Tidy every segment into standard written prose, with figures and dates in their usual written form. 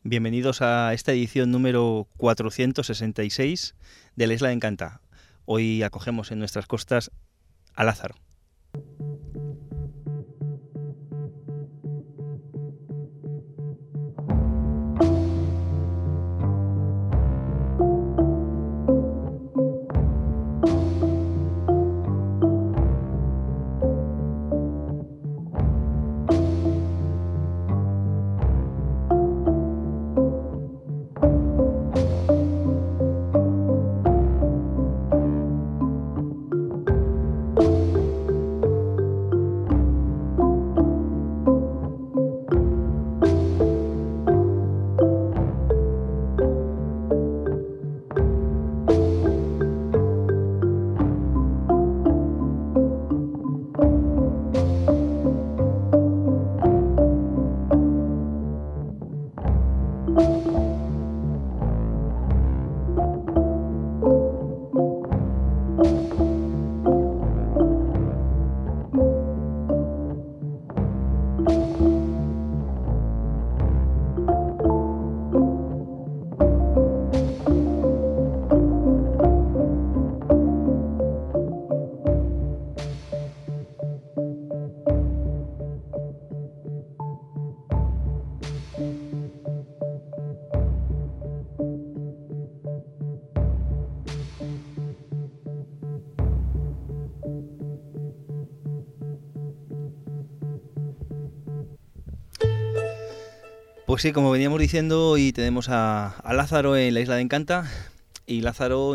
Bienvenidos a esta edición número 466 de la Isla de Encanta. Hoy acogemos en nuestras costas a Lázaro. Pues sí, como veníamos diciendo, hoy tenemos a Lázaro en la Isla de Encanta, y Lázaro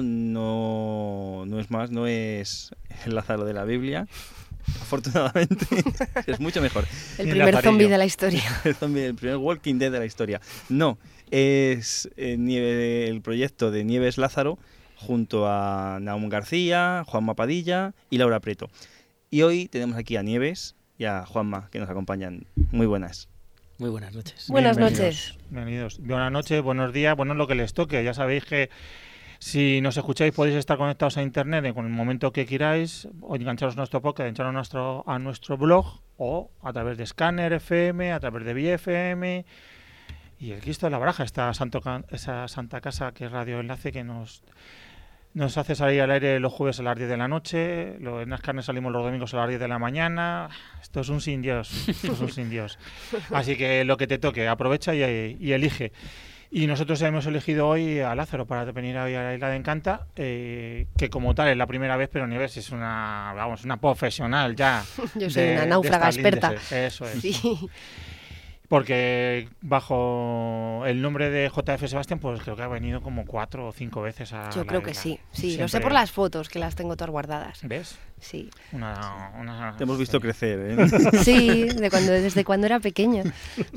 no es el Lázaro de la Biblia, afortunadamente, es mucho mejor. El primer zombie de la historia. El primer Walking Dead de la historia. No, es el proyecto de Nieves Lázaro junto a Naum García, Juanma Padilla y Laura Preto. Y hoy tenemos aquí a Nieves y a Juanma, que nos acompañan. Muy buenas. Muy buenas noches. Buenas noches. Bienvenidos. Buenas noches, buenos días, bueno, lo que les toque. Ya sabéis que si nos escucháis podéis estar conectados a internet en el momento que queráis, o engancharos a nuestro podcast, engancharos a nuestro blog, o a través de Scanner FM, a través de BFM y el Cristo de la Baraja, esa santa casa que es Radio Enlace, que nos hace salir al aire los jueves a las 10 de la noche, en Scanner salimos los domingos a las 10 de la mañana. Esto es un sin Dios, Así que lo que te toque, aprovecha y elige. Y nosotros hemos elegido hoy a Lázaro para venir hoy a la Isla de Encanta, que como tal es la primera vez, pero Nieves es una profesional ya. Yo soy una náufraga experta. Eso es. Sí. Porque bajo el nombre de JF Sebastián, pues creo que ha venido como 4 o 5 veces a Yo creo que sí. Siempre. Lo sé por las fotos, que las tengo todas guardadas. ¿Ves? Sí. Te hemos visto crecer, ¿eh? Sí, desde cuando era pequeña.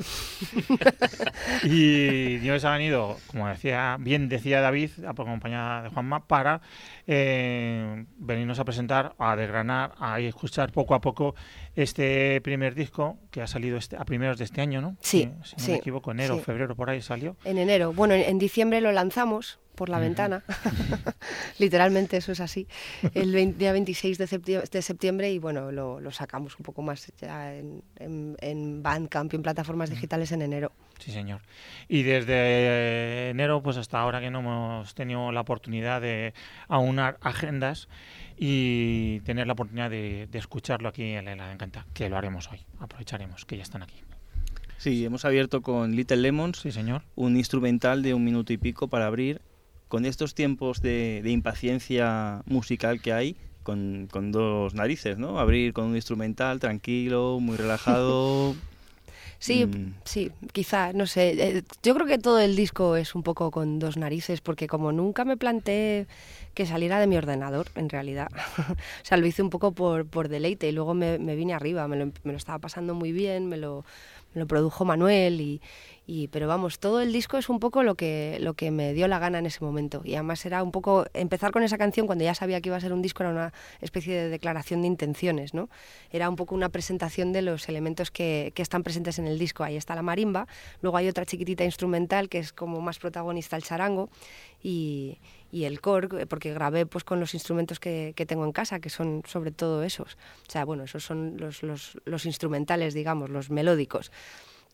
Y Nieves ha venido, como decía David, acompañada de Juanma, para venirnos a presentar, a desgranar, a escuchar poco a poco este primer disco que ha salido a primeros de este año, ¿no? Sí. Si no me equivoco, enero, febrero, por ahí salió. En enero. Bueno, en diciembre lo lanzamos por la ventana. Literalmente eso es así. El día 26 de septiembre y bueno, lo sacamos un poco más ya en Bandcamp y en plataformas digitales en enero. Sí, señor. Y desde enero pues hasta ahora que no hemos tenido la oportunidad de aunar agendas y tener la oportunidad de escucharlo aquí en la Isla de Encanta, que lo haremos hoy. Aprovecharemos que ya están aquí. Sí, hemos abierto con Little Lemons, sí, señor, un instrumental de 1 minuto y pico para abrir. Con estos tiempos de impaciencia musical que hay, con 2 narices, ¿no? Abrir con un instrumental tranquilo, muy relajado. Sí, quizá, no sé. Yo creo que todo el disco es un poco con 2 narices, porque como nunca me planteé que saliera de mi ordenador, en realidad. O sea, lo hice un poco por deleite y luego me vine arriba, me lo estaba pasando muy bien, me lo produjo Manuel pero vamos, todo el disco es un poco lo que me dio la gana en ese momento, y además era un poco empezar con esa canción cuando ya sabía que iba a ser un disco, era una especie de declaración de intenciones, ¿no? Era un poco una presentación de los elementos que están presentes en el disco. Ahí está la marimba, luego hay otra chiquitita instrumental que es como más protagonista el charango y el core, porque grabé pues con los instrumentos que tengo en casa, que son sobre todo esos. O sea, bueno, esos son los instrumentales, digamos, los melódicos.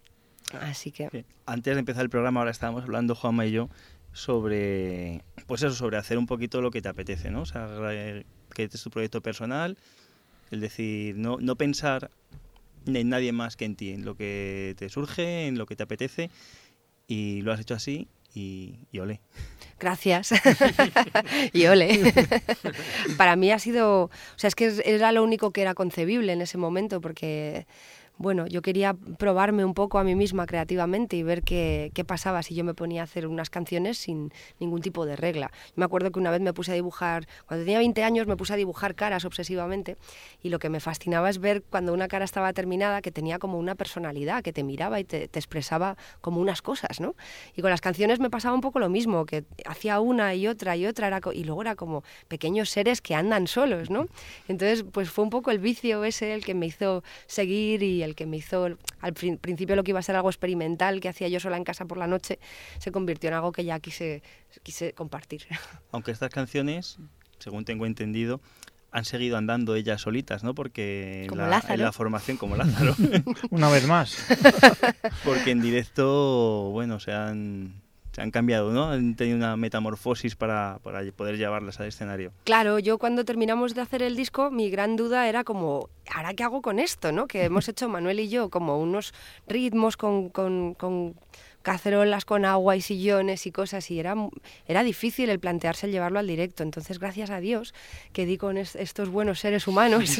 Así que... Sí. Antes de empezar el programa, ahora estábamos hablando, Juanma y yo, sobre, pues eso, sobre hacer un poquito lo que te apetece, ¿no? O sea, que es tu proyecto personal, es decir, no pensar en nadie más que en ti, en lo que te surge, en lo que te apetece, y lo has hecho así y ole. Gracias. Y ole. Para mí ha sido... O sea, es que era lo único que era concebible en ese momento, porque... Bueno, yo quería probarme un poco a mí misma creativamente y ver qué pasaba si yo me ponía a hacer unas canciones sin ningún tipo de regla. Me acuerdo que una vez me puse a dibujar, cuando tenía 20 años me puse a dibujar caras obsesivamente, y lo que me fascinaba es ver cuando una cara estaba terminada que tenía como una personalidad, que te miraba y te expresaba como unas cosas, ¿no? Y con las canciones me pasaba un poco lo mismo, que hacía una y otra, y luego era como pequeños seres que andan solos, ¿no? Entonces, pues fue un poco el vicio ese el que me hizo seguir, y el que me hizo, al principio lo que iba a ser algo experimental que hacía yo sola en casa por la noche, se convirtió en algo que ya quise compartir. Aunque estas canciones, según tengo entendido, han seguido andando ellas solitas, ¿no? Porque en la formación, como Lázaro. Una vez más. Porque en directo, bueno, se han cambiado, ¿no? Han tenido una metamorfosis para poder llevarlas al escenario. Claro, yo cuando terminamos de hacer el disco, mi gran duda era como, ¿ahora qué hago con esto, no? Que hemos hecho Manuel y yo como unos ritmos con cacerolas con agua y sillones y cosas, y era difícil el plantearse el llevarlo al directo. Entonces, gracias a Dios que di con estos buenos seres humanos,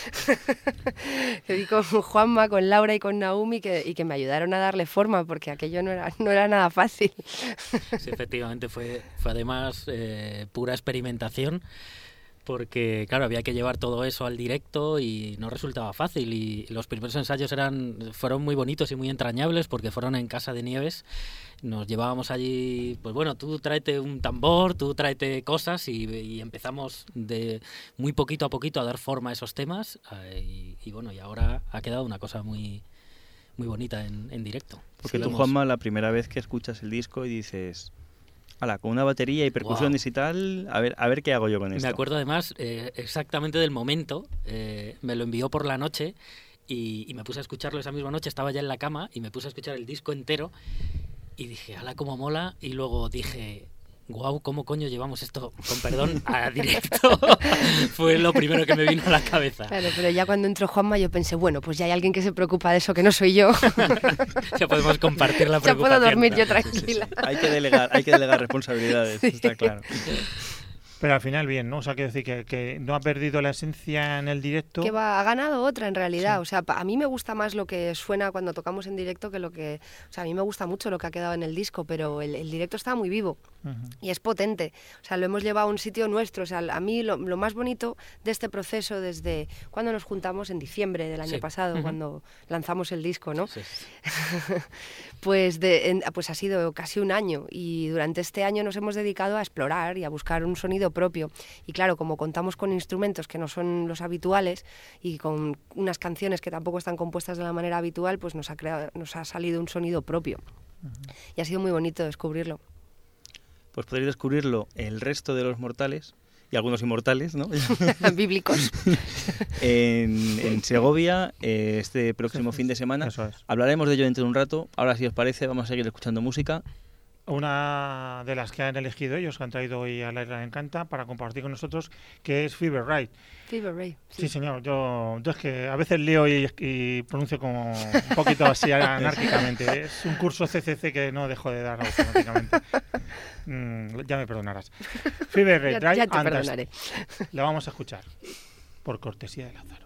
que di con Juanma, con Laura y con Naomi, y que me ayudaron a darle forma, porque aquello no era nada fácil. Sí, efectivamente, fue además pura experimentación, porque claro, había que llevar todo eso al directo y no resultaba fácil, y los primeros ensayos fueron muy bonitos y muy entrañables, porque fueron en casa de Nieves. Nos llevábamos allí, pues bueno, tú tráete un tambor, tú tráete cosas, y empezamos de muy poquito a poquito a dar forma a esos temas, y bueno, y ahora ha quedado una cosa muy, muy bonita en directo. Porque tú, Juanma, la primera vez que escuchas el disco y dices... Hala, con una batería y percusiones, wow, y tal, a ver qué hago yo con esto. Me acuerdo además exactamente del momento, me lo envió por la noche y me puse a escucharlo esa misma noche, estaba ya en la cama y me puse a escuchar el disco entero y dije, hala, cómo mola, y luego dije, guau, ¿cómo coño llevamos esto, con perdón, a directo? Fue lo primero que me vino a la cabeza. Claro, pero ya cuando entró Juanma yo pensé, bueno, pues ya hay alguien que se preocupa de eso, que no soy yo. Ya podemos compartir la preocupación. Ya puedo dormir yo tranquila. Sí. Hay que delegar responsabilidades, sí. Está claro. Pero al final bien, ¿no? O sea, quiero decir que no ha perdido la esencia en el directo. Que ha ganado otra en realidad. Sí. O sea, a mí me gusta más lo que suena cuando tocamos en directo que lo que... O sea, a mí me gusta mucho lo que ha quedado en el disco, pero el directo está muy vivo. Y es potente. O sea, lo hemos llevado a un sitio nuestro. O sea, a mí lo más bonito de este proceso, desde cuando nos juntamos en diciembre del año pasado, cuando lanzamos el disco, ¿no? Sí. Pues ha sido casi un año, y durante este año nos hemos dedicado a explorar y a buscar un sonido propio. Y claro, como contamos con instrumentos que no son los habituales y con unas canciones que tampoco están compuestas de la manera habitual, pues nos ha salido un sonido propio. Y ha sido muy bonito descubrirlo. Pues podréis descubrirlo el resto de los mortales y algunos inmortales, ¿no? Bíblicos. en Segovia, este próximo fin de semana. Eso es. Hablaremos de ello dentro de un rato. Ahora, si os parece, vamos a seguir escuchando música. Una de las que han elegido ellos, que han traído hoy a La Isla Encanta para compartir con nosotros, que es Fever Ray. Fever Ray. Sí, señor. Yo es que a veces leo y pronuncio como un poquito así anárquicamente. Es un curso CCC que no dejo de dar automáticamente. Ya me perdonarás. Fever Ray. Ya te perdonaré. La vamos a escuchar, por cortesía de Lázaro.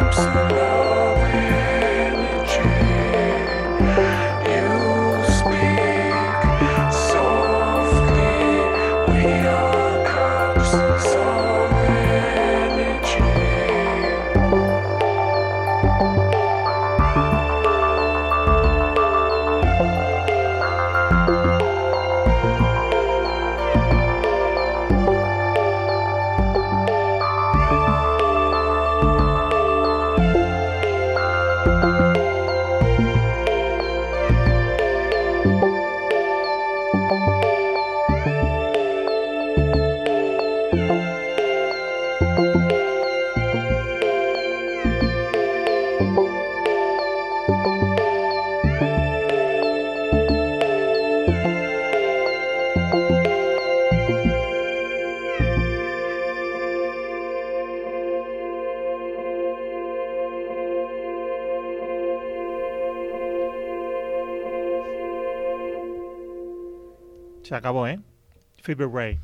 Se acabó, ¿eh? Fever Ray.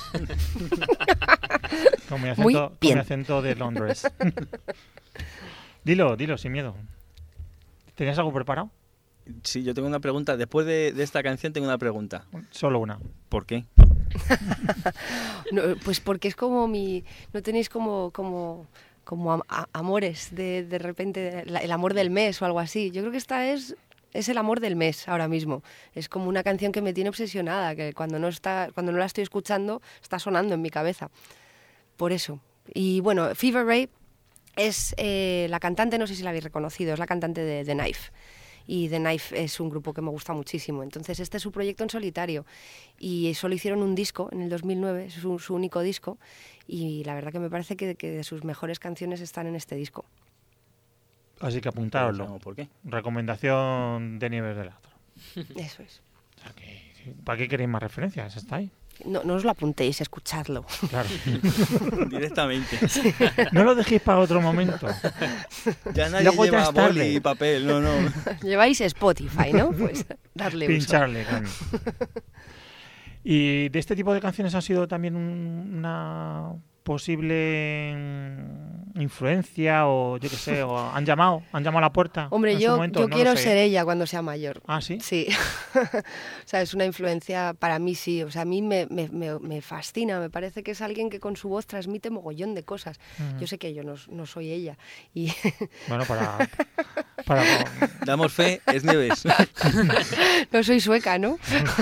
Con mi acento de Londres. Dilo, sin miedo. ¿Tenías algo preparado? Sí, yo tengo una pregunta. Después de esta canción tengo una pregunta. Solo una. ¿Por qué? No, pues porque es como no tenéis como amores de repente, el amor del mes o algo así. Yo creo que esta es el amor del mes ahora mismo. Es como una canción que me tiene obsesionada, que cuando no la estoy escuchando está sonando en mi cabeza. Por eso. Y bueno, Fever Ray es la cantante, no sé si la habéis reconocido, es la cantante de The Knife. Y The Knife es un grupo que me gusta muchísimo. Entonces este es su proyecto en solitario y solo hicieron un disco en el 2009, es su único disco, y la verdad que me parece que de sus mejores canciones están en este disco. Así que apuntároslo. ¿Por qué? Recomendación de Nieves de Lázaro. Eso es. O sea ¿para qué queréis más referencias? Está ahí. No os lo apuntéis, escuchadlo. Claro. Directamente. No lo dejéis para otro momento. Ya nadie lleva boli y papel, no. Lleváis Spotify, ¿no? Pues darle uso. Pincharle, claro. ¿Y de este tipo de canciones ha sido también una posible influencia o yo qué sé, o han llamado a la puerta? Hombre, yo quiero ser ella cuando sea mayor. ¿Ah, sí? Sí. O sea, es una influencia para mí, sí. O sea, a mí me fascina, me parece que es alguien que con su voz transmite mogollón de cosas. Yo sé que yo no soy ella. Y bueno, para damos fe, es Nieves. No soy sueca, ¿no?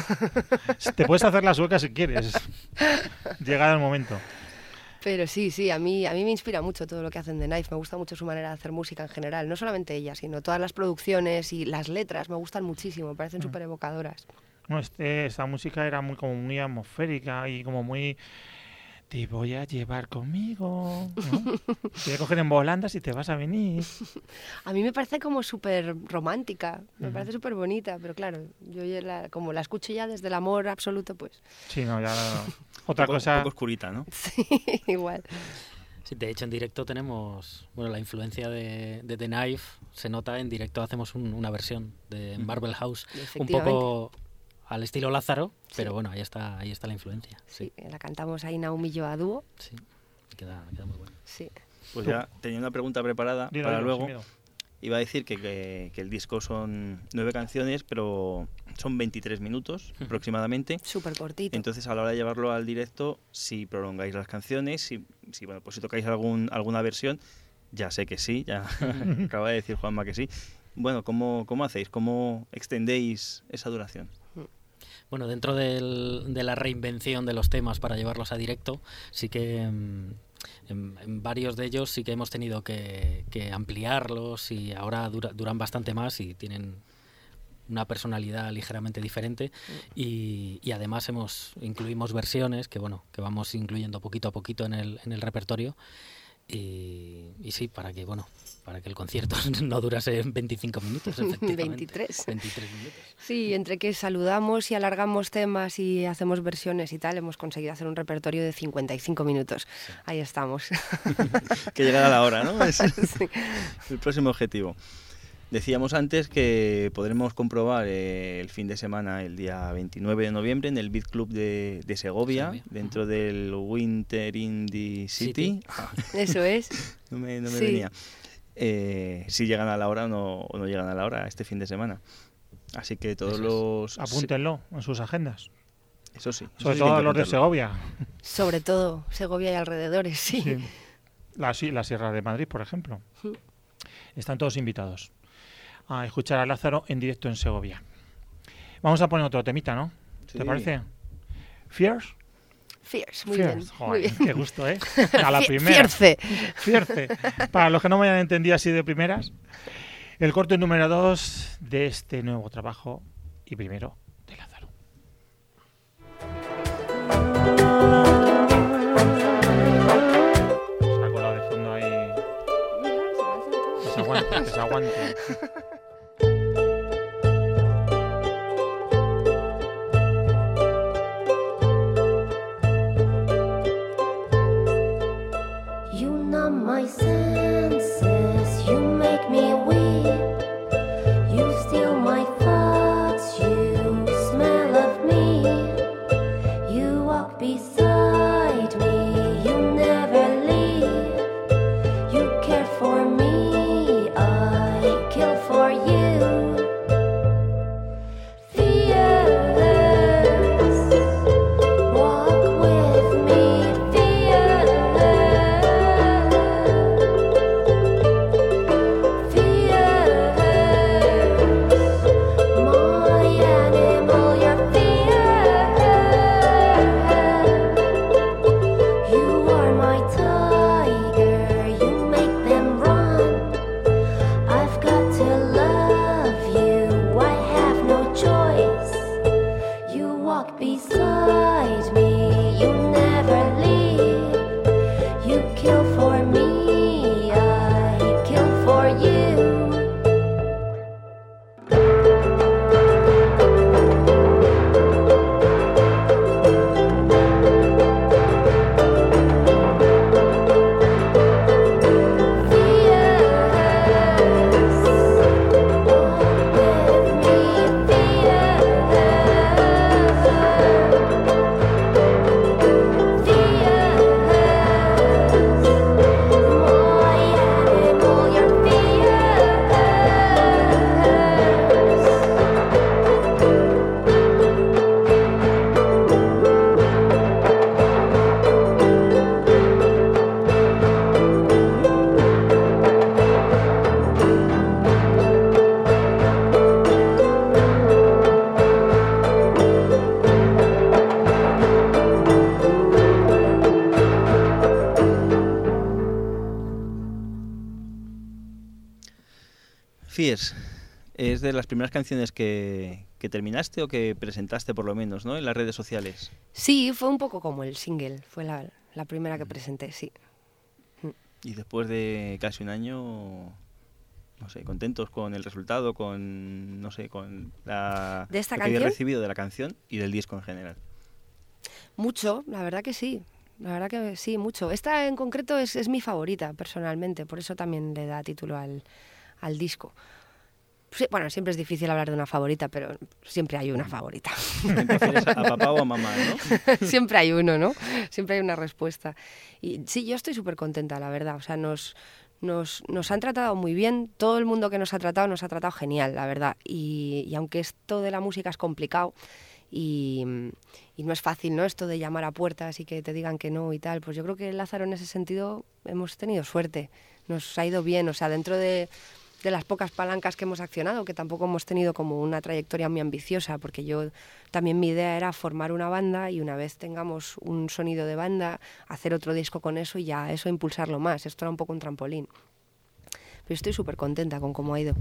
Te puedes hacer la sueca si quieres. Llegado el momento. Pero sí, a mí me inspira mucho todo lo que hacen The Knife. Me gusta mucho su manera de hacer música en general. No solamente ella, sino todas las producciones y las letras me gustan muchísimo. Me parecen súper evocadoras. No, esta música era muy atmosférica y como muy... Te voy a llevar conmigo, ¿no? Te voy a coger en volandas y te vas a venir. A mí me parece como súper romántica, me parece súper bonita, pero claro, yo como la escucho ya desde el amor absoluto, pues... Sí, no, ya... Otra cosa... Un poco oscurita, ¿no? Sí, igual. Sí, de hecho, en directo tenemos... Bueno, la influencia de The Knife se nota en directo. Hacemos una versión de Marble House, un poco... al estilo Lázaro, pero bueno, ahí está la influencia. Sí, la cantamos ahí Naum y yo a dúo. Sí, queda muy bueno. Sí. Pues ya tenía una pregunta preparada para luego. Iba a decir que el disco son 9 canciones, pero son 23 minutos aproximadamente. Súper cortito. Entonces, a la hora de llevarlo al directo, si prolongáis las canciones, si tocáis alguna versión, ya sé que sí, ya acaba de decir Juanma que sí. Bueno, ¿cómo hacéis? ¿Cómo extendéis esa duración? Bueno, dentro de la reinvención de los temas para llevarlos a directo, sí que en varios de ellos sí que hemos tenido que ampliarlos y ahora duran bastante más y tienen una personalidad ligeramente diferente y además incluimos versiones que vamos incluyendo poquito a poquito en el repertorio y sí, para que el concierto no durase 25 minutos, efectivamente. 23 minutos. Sí, entre que saludamos y alargamos temas y hacemos versiones y tal, hemos conseguido hacer un repertorio de 55 minutos. Sí. Ahí estamos. Que llegará la hora, ¿no? Es sí. El próximo objetivo. Decíamos antes que podremos comprobar el fin de semana, el día 29 de noviembre, en el Beat Club de Segovia, dentro del Winter in the City. Eso es. No me venía. si llegan a la hora o no llegan a la hora este fin de semana. Así que todos los... Apúntenlo en sus agendas. Eso sí. Sobre todo los de Segovia. Sobre todo Segovia y alrededores, sí. La Sierra de Madrid, por ejemplo. Están todos invitados a escuchar a Lázaro en directo en Segovia. Vamos a poner otro temita, ¿no? Sí. ¿Te parece? ¿Fierce? Fierce, muy bien. Joder, Muy bien. qué gusto, ¿eh? A la primera. Fierce. Para los que no me hayan entendido así de primeras, el corte número 2 de este nuevo trabajo y primero de Lázaro. Se ha colado de fondo ahí. Desaguante. You numb my senses, you make me weep. You steal my thoughts, you smell of me. You walk beside me, you never leave. You care for me, I kill for you. Fearless, walk with me, fearless. My animal, you're fearless. You are my tiger, you make them run. I've got to love you, I have no choice. You walk beside me, you never leave. You kill for me, I kill for you. Fierce es de las primeras canciones que terminaste o que presentaste por lo menos, ¿no? En las redes sociales. Sí, fue un poco como el single, fue la primera que presenté, sí. Y después de casi un año, no sé, contentos con el resultado, con, no sé, con la ¿De esta lo que había canción? recibido de la canción y del disco en general. Mucho, la verdad que sí. La verdad que sí, mucho. Esta en concreto es mi favorita, personalmente, por eso también le da título al disco. Sí, bueno, siempre es difícil hablar de una favorita, pero siempre hay una favorita. ¿Te refieres a papá o a mamá, no? Siempre hay uno, ¿no? Siempre hay una respuesta. Y sí, yo estoy súper contenta, la verdad. O sea, nos han tratado muy bien. Todo el mundo que nos ha tratado genial, la verdad. Y aunque esto de la música es complicado y no es fácil, ¿no? Esto de llamar a puertas y que te digan que no y tal, pues yo creo que Lázaro en ese sentido hemos tenido suerte. Nos ha ido bien, o sea, dentro de las pocas palancas que hemos accionado, que tampoco hemos tenido como una trayectoria muy ambiciosa, porque yo también mi idea era formar una banda y una vez tengamos un sonido de banda, hacer otro disco con eso y ya eso impulsarlo más. Esto era un poco un trampolín. Pero estoy súper contenta con cómo ha ido.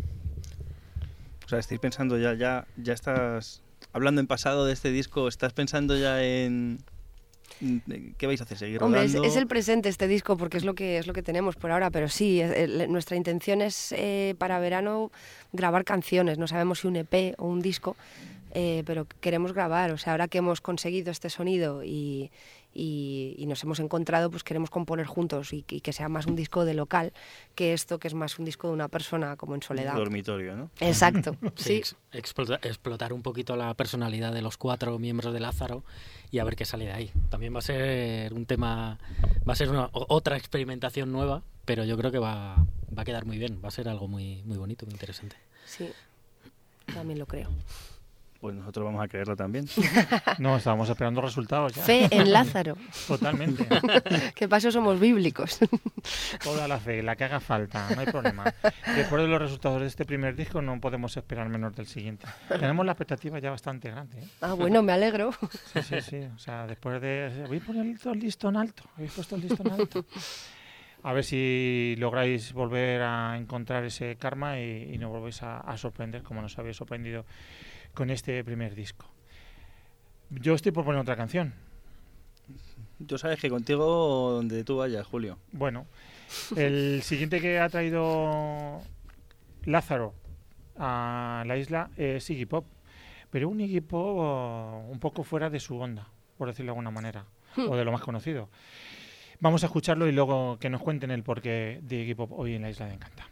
O sea, estoy pensando ya estás hablando en pasado de este disco, estás pensando ya en... ¿Qué vais a hacer? ¿Seguir rodando? Hombre, es el presente este disco porque es lo que tenemos por ahora, pero sí, nuestra intención es para verano grabar canciones. No sabemos si un EP o un disco, pero queremos grabar. O sea, ahora que hemos conseguido este sonido y nos hemos encontrado, pues queremos componer juntos y que sea más un disco de local que esto, que es más un disco de una persona como en soledad. Dormitorio, ¿no? Exacto, sí. Explotar un poquito la personalidad de los 4 miembros de Lázaro y a ver qué sale de ahí. También va a ser un tema, va a ser otra experimentación nueva, pero yo creo que va va a quedar muy bien, va a ser algo muy, muy bonito, muy interesante. Sí, también lo creo. Pues nosotros vamos a creerlo también. No, estábamos esperando resultados ya. Fe en Lázaro. Totalmente. Que paso somos bíblicos. Toda la fe, la que haga falta, no hay problema. Después de los resultados de este primer disco no podemos esperar menos del siguiente. Tenemos la expectativa ya bastante grande, ¿eh? Ah, bueno, me alegro. Sí. O sea, después de... Voy a poner el listón alto. Habéis puesto el listón alto. A ver si lográis volver a encontrar ese karma y nos volvéis a sorprender como nos habéis sorprendido con este primer disco. Yo estoy por poner otra canción. Tú sabes que contigo donde tú vayas, Julio. Bueno, el siguiente que ha traído Lázaro a la isla es Iggy Pop, pero un Iggy Pop un poco fuera de su onda, por decirlo de alguna manera, o de lo más conocido. Vamos a escucharlo y luego que nos cuenten el porqué de Iggy Pop hoy en la Isla de Encanta.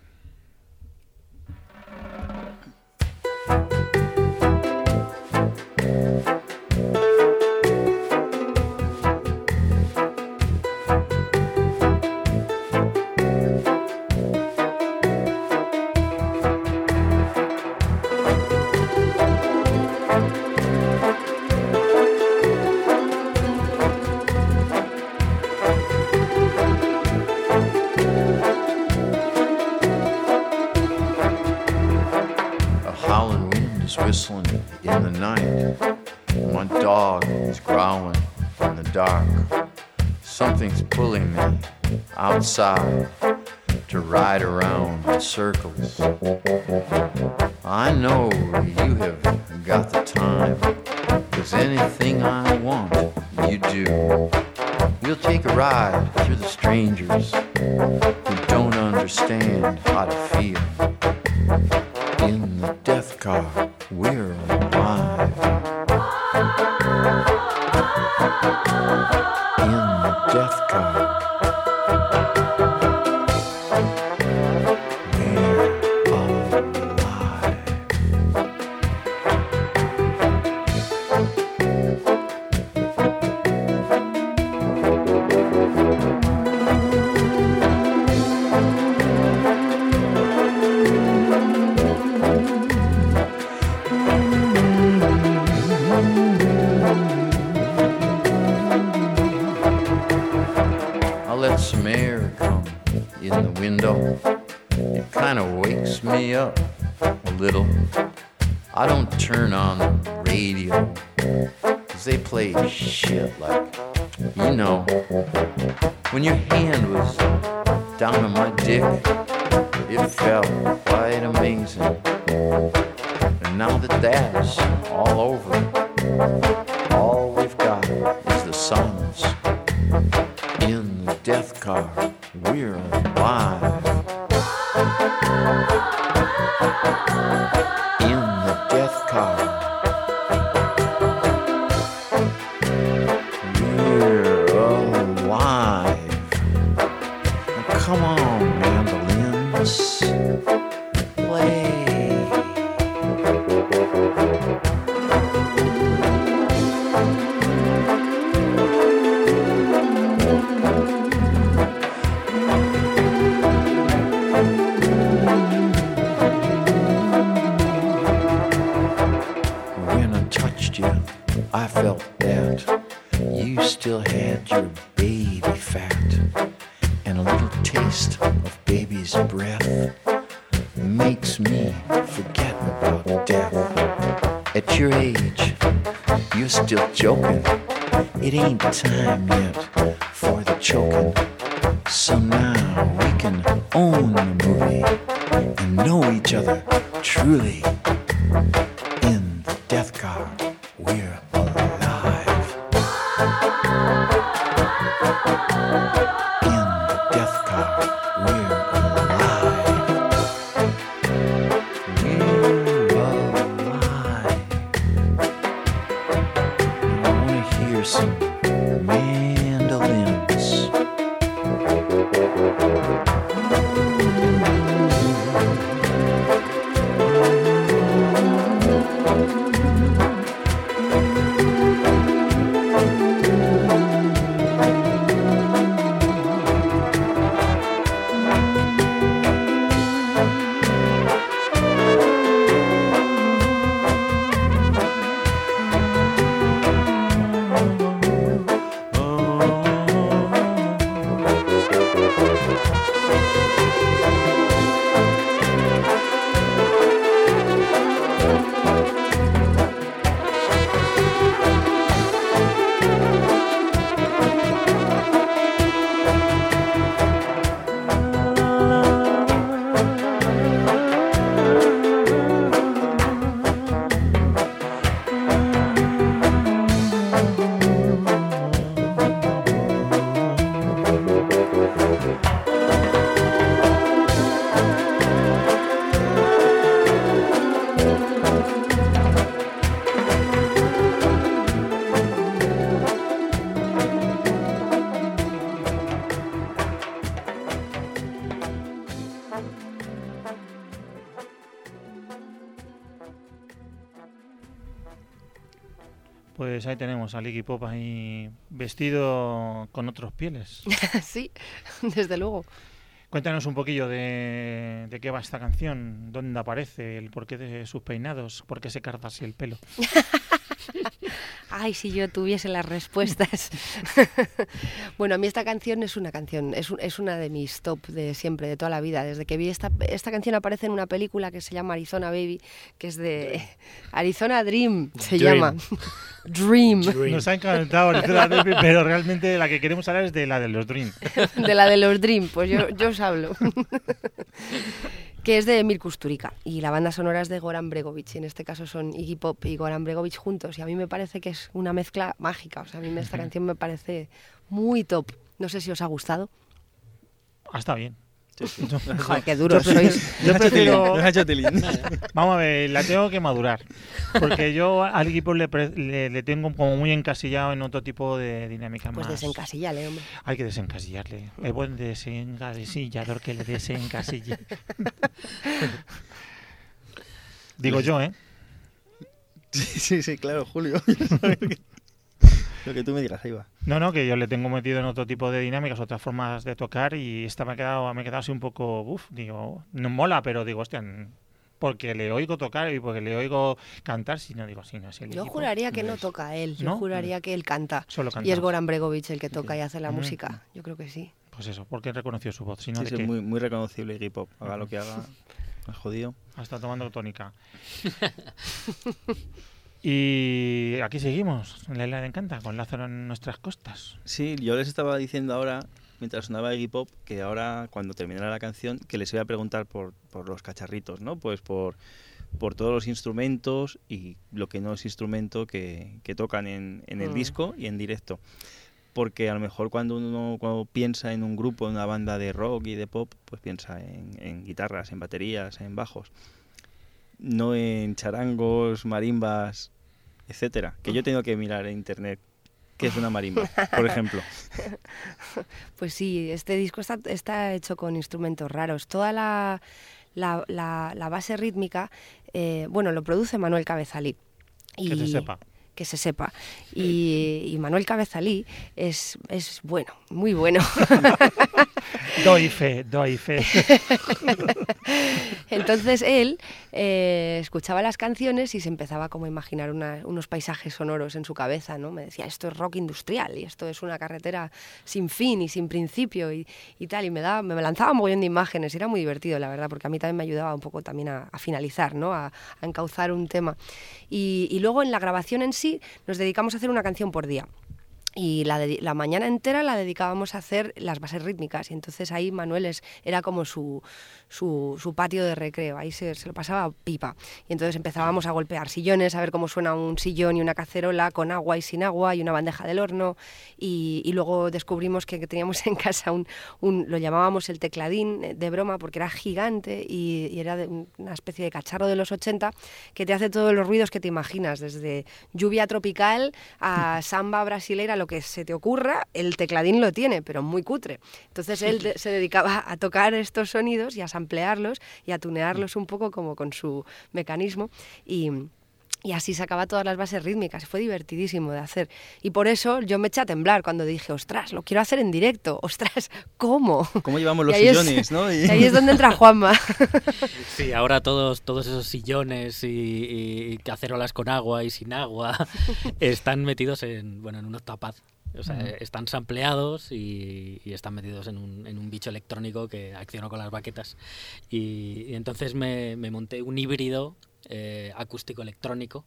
Whistling in the night. My dog is growling in the dark. Something's pulling me outside to ride around in circles. I know you have got the time, 'cause anything I want, you do. We'll take a ride through the strangers who don't understand how to feel. In the death car, we're alive. In the death car, we're alive. Some air come in the window. It kind of wakes me up a little. I don't turn on the radio, 'cause they play shit like, you know, when your hand was down on my dick, it felt quite amazing. And now that that's all over, all we've got is the silence. In the death car, we're alive. In the death car, we're alive. Now come on, mandolins, play. I felt that you still had your baby fat, and a little taste of baby's breath makes me forget about death. At your age, you're still joking. It ain't time yet for the choking. So now we can own the movie and know each other truly. In the death car, we're alive. In the death car, we're alive. We're alive. I want to hear some mandolins. Pues ahí tenemos al Iggy Pop ahí vestido con otros pieles. Sí, desde luego. Cuéntanos un poquillo de qué va esta canción, dónde aparece, el porqué de sus peinados, por qué se carga así el pelo. Ay, si yo tuviese las respuestas. Bueno, a mí esta canción es una de mis top de siempre, de toda la vida. Desde que vi esta canción aparece en una película que se llama Arizona Baby, que es de Arizona Dream, se llama. Dream. Nos ha encantado Arizona Baby, pero realmente la que queremos hablar es de la de los Dream. De la de los Dream, pues yo os hablo. Que es de Emir Kusturica y la banda sonora es de Goran Bregovic, y en este caso son Iggy Pop y Goran Bregovic juntos, y a mí me parece que es una mezcla mágica. O sea, a mí esta canción me parece muy top. No sé si os ha gustado. Está bien. Sí. Joder, qué duros sois. Yo prefiero... Vamos a ver, la tengo que madurar. Porque yo al Iggy Pop le tengo como muy encasillado en otro tipo de dinámica pues más. Pues desencasíllale, hombre. Hay que desencasillarle. El buen desencasillador que le desencasille. Digo yo, ¿eh? Sí, claro, Julio. Lo que tú me digas, ahí va. No, que yo le tengo metido en otro tipo de dinámicas, otras formas de tocar, y esta me ha quedado así un poco, digo, no mola, pero digo, hostia, porque le oigo tocar y porque le oigo cantar, si no digo así, no es el Yo equipo, juraría que no no es. toca él, yo ¿No? juraría que él canta. Solo canta. Y es Goran Bregovic el que toca y hace la Mm. música, yo creo que sí. Pues eso, porque reconoció su voz, si no, Sí, ¿de qué? es muy, muy reconocible Iggy Pop, haga lo que haga, es jodido. Hasta tomando tónica. Y aquí seguimos, en la isla de Encanta, con Lázaro en nuestras costas. Sí, yo les estaba diciendo ahora, mientras sonaba Iggy Pop, que ahora, cuando terminara la canción, que les iba a preguntar por los cacharritos, ¿no? Pues por todos los instrumentos y lo que no es instrumento que tocan en el disco y en directo. Porque a lo mejor cuando piensa en un grupo, en una banda de rock y de pop, pues piensa en guitarras, en baterías, en bajos. No en charangos, marimbas, etcétera. Que yo tengo que mirar en internet qué es una marimba, por ejemplo. Pues sí, este disco está hecho con instrumentos raros. Toda la base rítmica, lo produce Manuel Cabezalí. Que se sepa. Que se sepa. Y Manuel Cabezalí es bueno, muy bueno. Doy fe. Entonces él escuchaba las canciones y se empezaba como a imaginar unos paisajes sonoros en su cabeza, ¿no? Me decía, esto es rock industrial y esto es una carretera sin fin y sin principio y tal. Y me lanzaba un mogollón de imágenes y era muy divertido, la verdad, porque a mí también me ayudaba un poco también a finalizar, ¿no? A encauzar un tema. Y luego en la grabación en sí nos dedicamos a hacer una canción por día. Y la mañana entera la dedicábamos a hacer las bases rítmicas. Y entonces ahí Manuel era como su patio de recreo. Ahí se lo pasaba pipa. Y entonces empezábamos a golpear sillones, a ver cómo suena un sillón y una cacerola, con agua y sin agua, y una bandeja del horno. Y luego descubrimos que teníamos en casa lo llamábamos el tecladín de broma, porque era gigante y era una especie de cacharro de los 80 que te hace todos los ruidos que te imaginas, desde lluvia tropical a samba brasilera, lo que se te ocurra, el tecladín lo tiene, pero muy cutre. Entonces él se dedicaba a tocar estos sonidos y a samplearlos y a tunearlos un poco como con su mecanismo y así sacaba todas las bases rítmicas. Fue divertidísimo de hacer. Y por eso yo me eché a temblar cuando dije, ostras, lo quiero hacer en directo. Ostras, ¿cómo? ¿Cómo llevamos los sillones, no? Y ahí es donde entra Juanma. Sí, ahora todos esos sillones y cacerolas con agua y sin agua están metidos en un octapad. O sea, están sampleados y están metidos en un bicho electrónico que accionó con las baquetas. Y entonces me monté un híbrido acústico electrónico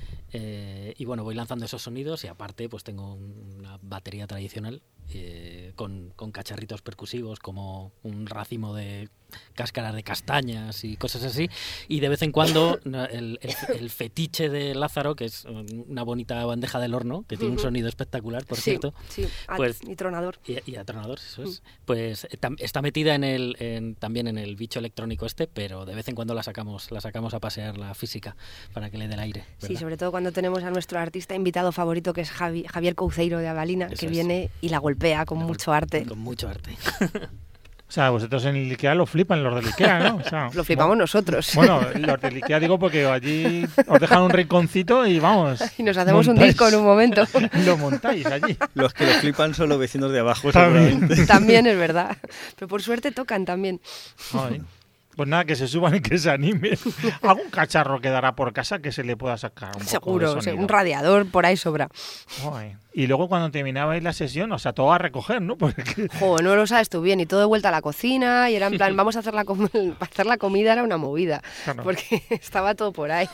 y voy lanzando esos sonidos y aparte pues tengo una batería tradicional con cacharritos percusivos como un racimo de cáscaras de castañas y cosas así, y de vez en cuando el fetiche de Lázaro, que es una bonita bandeja del horno que tiene un sonido espectacular, por cierto, sí, pues, y tronador y atronador, eso es, pues está metida también en el bicho electrónico pero de vez en cuando la sacamos a pasear la física para que le dé el aire, ¿verdad? Sí, sobre todo cuando tenemos a nuestro artista invitado favorito, que es Javier Couceiro de Avalina, que viene y la golpea con mucho arte. Con mucho arte. O sea, vosotros en el Ikea lo flipan los del Ikea, ¿no? O sea, Lo flipamos nosotros. Bueno, los del Ikea digo porque allí os dejan un rinconcito y vamos. Y nos hacemos un montáis- disco en un momento. Lo montáis allí. Los que lo flipan son los vecinos de abajo, También. seguramente. También es verdad. Pero por suerte tocan también. Ay. Pues nada, que se suban y que se animen. ¿Algún cacharro quedará por casa que se le pueda sacar un poco de Seguro, sonido? un radiador por ahí sobra. Ay. Y luego cuando terminabais la sesión, o sea, todo a recoger, ¿no? Porque Joder, no lo sabes tú bien. Y todo de vuelta a la cocina. Y era en plan, vamos a hacer hacer la comida era una movida. Claro. Porque estaba todo por ahí.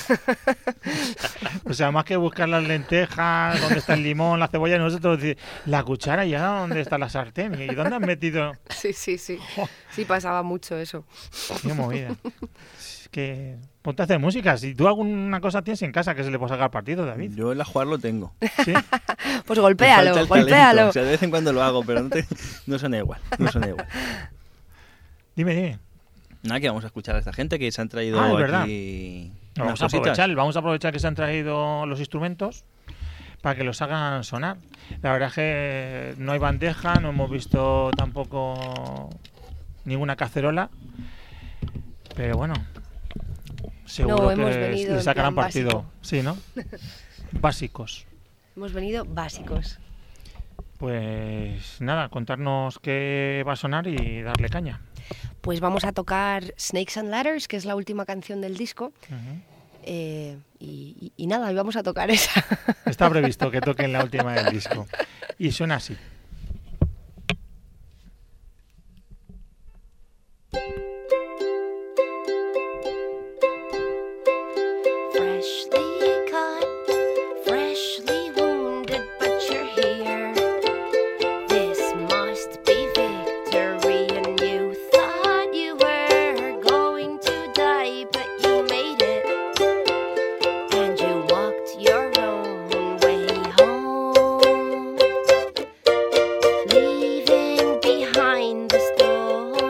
o sea, más que buscar las lentejas, dónde está el limón, la cebolla, nosotros decimos, la cuchara ya, ¿dónde está la sartén? ¿Y dónde han metido? Sí. Sí, pasaba mucho eso. Qué movida. Es que ponte a hacer música. Si tú alguna cosa tienes en casa que se le puede sacar partido, David. Yo en la jugar lo tengo. Sí. Pues Me golpéalo, falta el golpéalo. talento. O sea, de vez en cuando lo hago, pero no suena igual. No suena igual. Dime. Nada, que vamos a escuchar a esta gente que se han traído Ah, es verdad. aquí Vamos unas a cositas. aprovechar que se han traído los instrumentos para que los hagan sonar. La verdad es que no hay bandeja, no hemos visto tampoco ninguna cacerola, pero bueno, seguro No, hemos que venido le en sacarán plan partido. básico. Sí, ¿no? Básicos. Hemos venido básicos. Pues nada, contarnos qué va a sonar y darle caña. Pues vamos a tocar Snakes and Ladders, que es la última canción del disco. Ujú. Y nada, y vamos a tocar esa. Está previsto que toquen la última del disco. Y suena así. Freshly cut, freshly wounded, but you're here. This must be victory, and you thought you were going to die, but you made it, and you walked your own way home, leaving behind the storm.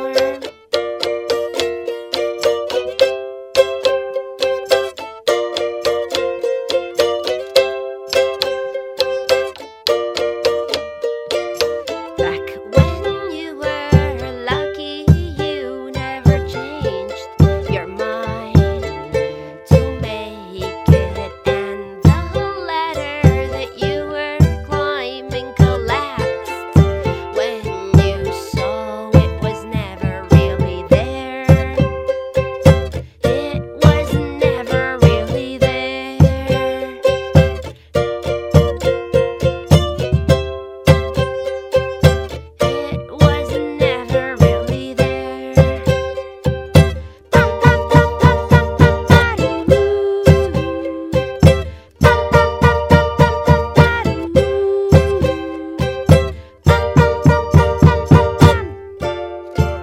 Back when you were lucky, you never changed your mind to make it, and the ladder that you were climbing collapsed when you saw it was never really there. It was never really there. It was never really there. Bum, bum, bum, bum, bum, bum, ba-doo. Bum, bum, bum, bum, bum, bum, ba-doo. Bum, bum, bum, bum, bum, bum.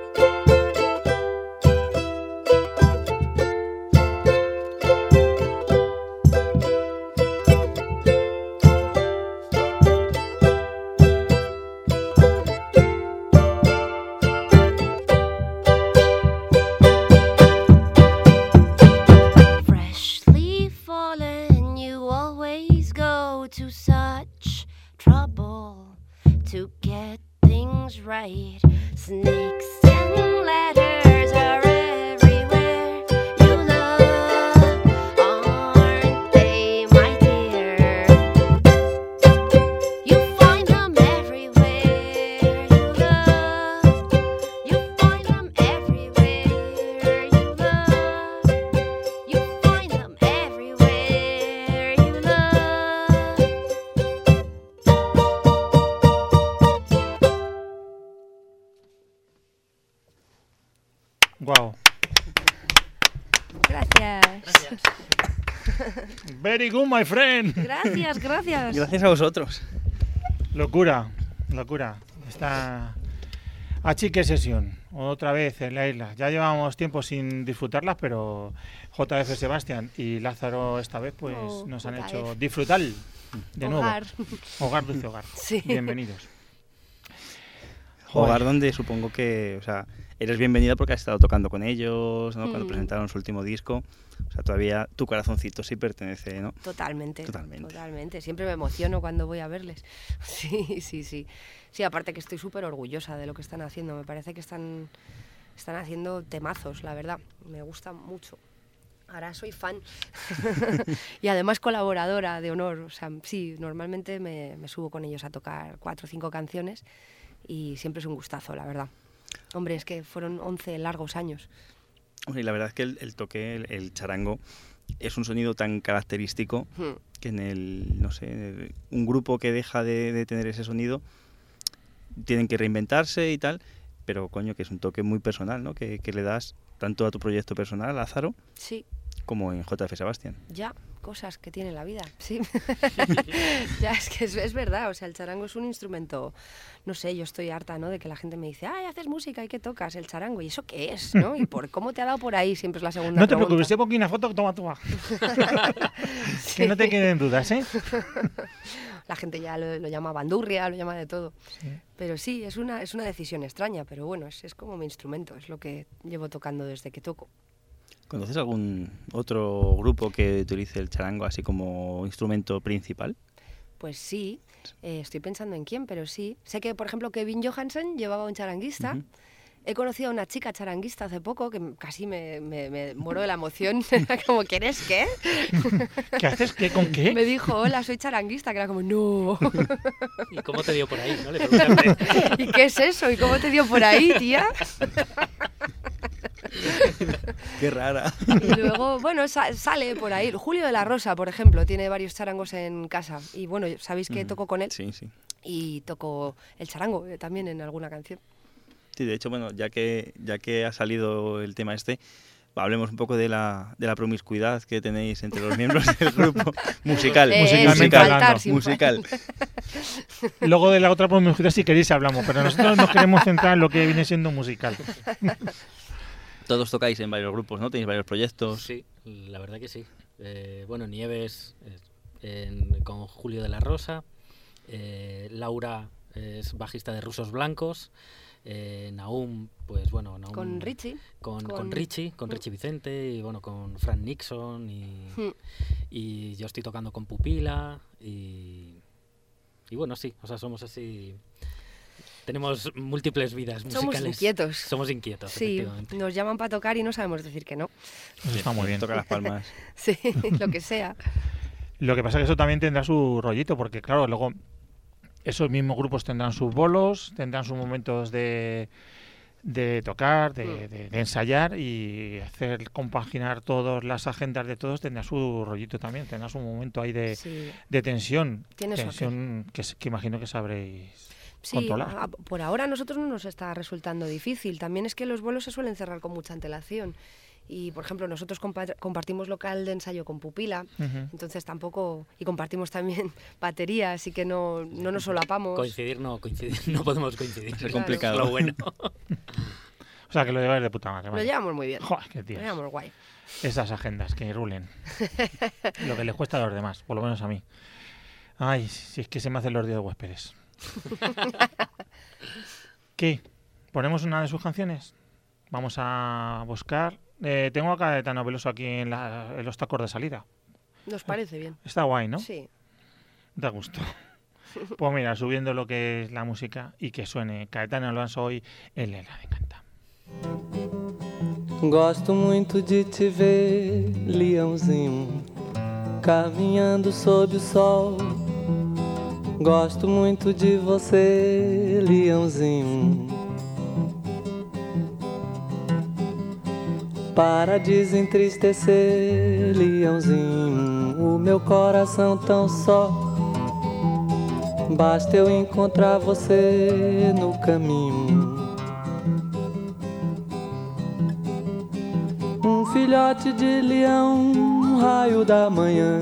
Freshly fallen, you always go to such trouble to get things right. Snakes and ladders are everywhere you look, aren't they, my dear? You find them everywhere you look. You find them everywhere you look. You find them everywhere you look. Wow. Gracias. Very good, my friend. Gracias. Gracias a vosotros. Locura. Está Achi, qué sesión. Otra vez en la isla. Ya llevamos tiempo sin disfrutarlas, pero JF Sebastián y Lázaro esta vez pues nos han JF. hecho disfrutar de nuevo. Hogar. Hogar, dulce hogar. Sí. Bienvenidos. Hogar donde supongo que, o sea, eres bienvenida porque has estado tocando con ellos, ¿no? Cuando presentaron su último disco. O sea, todavía tu corazoncito sí pertenece, ¿no? Totalmente. Siempre me emociono cuando voy a verles. Sí. Sí, aparte que estoy súper orgullosa de lo que están haciendo. Me parece que están haciendo temazos, la verdad. Me gusta mucho. Ahora soy fan. Y además colaboradora de honor. O sea, sí, normalmente me subo con ellos a tocar 4 o 5 canciones y siempre es un gustazo, la verdad. Hombre, es que fueron 11 largos años. Y la verdad es que el toque, el charango, es un sonido tan característico que un grupo que deja de tener ese sonido tienen que reinventarse y tal, pero coño, que es un toque muy personal, ¿no? Que le das tanto a tu proyecto personal, Lázaro, sí, como en JF Sebastián. Ya, cosas que tiene la vida, sí. Ya, es que es verdad, o sea, el charango es un instrumento, no sé, yo estoy harta, ¿no?, de que la gente me dice, ay, haces música y ¿qué tocas? El charango, ¿y eso qué es? ¿No? ¿Y cómo te ha dado por ahí? Siempre es la segunda No te pregunta. preocupes, te pongo una foto, toma. Sí. Que no te queden dudas, ¿eh? La gente ya lo llama bandurria, lo llama de todo. Sí. Pero sí, es una decisión extraña, pero bueno, es como mi instrumento, es lo que llevo tocando desde que toco. ¿Conoces algún otro grupo que utilice el charango así como instrumento principal? Pues sí, estoy pensando en quién, pero sí. Sé que, por ejemplo, Kevin Johansen llevaba un charanguista. Uh-huh. He conocido a una chica charanguista hace poco que casi me muero de la emoción. Era como, ¿quieres qué? ¿Qué haces? ¿Qué? ¿Con qué? Me dijo, hola, soy charanguista, que era como, no. ¿Y cómo te dio por ahí? ¿No? Le preguntaste. ¿Y qué es eso? ¿Y cómo te dio por ahí, tía? Qué rara. Y luego, bueno, sale por ahí. Julio de la Rosa, por ejemplo, tiene varios charangos en casa. Y bueno, sabéis que toco con él. Sí. Y toco el charango también en alguna canción. Sí, de hecho, bueno, ya que ha salido el tema hablemos un poco de la promiscuidad que tenéis entre los miembros del grupo musical. Musical. Luego de la otra promiscuidad, si queréis, hablamos, pero nosotros nos queremos centrar en lo que viene siendo musical. Todos tocáis en varios grupos, ¿no? Tenéis varios proyectos. Sí, la verdad que sí. Bueno, Nieves con Julio de la Rosa, Laura es bajista de Rusos Blancos, Nahum, pues bueno, Nahum, con Richie. Con Richie Vicente, y bueno, con Frank Nixon, y yo estoy tocando con Pupila, y bueno, sí, o sea, somos así... Tenemos múltiples vidas musicales. Somos inquietos, sí, efectivamente. Nos llaman para tocar y no sabemos decir que no. Eso está muy bien. Toca las palmas. Sí, lo que sea. Lo que pasa es que eso también tendrá su rollito, porque claro, luego esos mismos grupos tendrán sus bolos, tendrán sus momentos de tocar, de ensayar, y hacer compaginar todas las agendas de todos tendrá su rollito también, tendrá su momento ahí de tensión. Tensión que imagino que sabréis. Sí, por ahora a nosotros no nos está resultando difícil. También es que los bolos se suelen cerrar con mucha antelación. Y, por ejemplo, nosotros compartimos local de ensayo con Pupila, entonces tampoco... Y compartimos también batería, así que no nos solapamos. Coincidir, no podemos coincidir. Es complicado. Lo bueno. O sea, que lo lleváis de puta madre. Lo llevamos muy bien. Joder, qué tíos. Lo llevamos guay. Esas agendas, que rulen. Lo que les cuesta a los demás, por lo menos a mí. Ay, si es que se me hacen los días de huéspedes. ¿Qué? ¿Ponemos una de sus canciones? Vamos a buscar. Tengo a Caetano Veloso aquí en los tacos de salida. Nos parece bien. Está guay, ¿no? Sí. Da gusto. Pues mira, subiendo lo que es la música y que suene Caetano Veloso hoy en Lela de Canta. Gosto muito de te ver, leãozinho, caminhando sob o sol. Gosto muito de você, leãozinho. Para desentristecer, leãozinho, o meu coração tão só. Basta eu encontrar você no caminho. Um filhote de leão, um raio da manhã,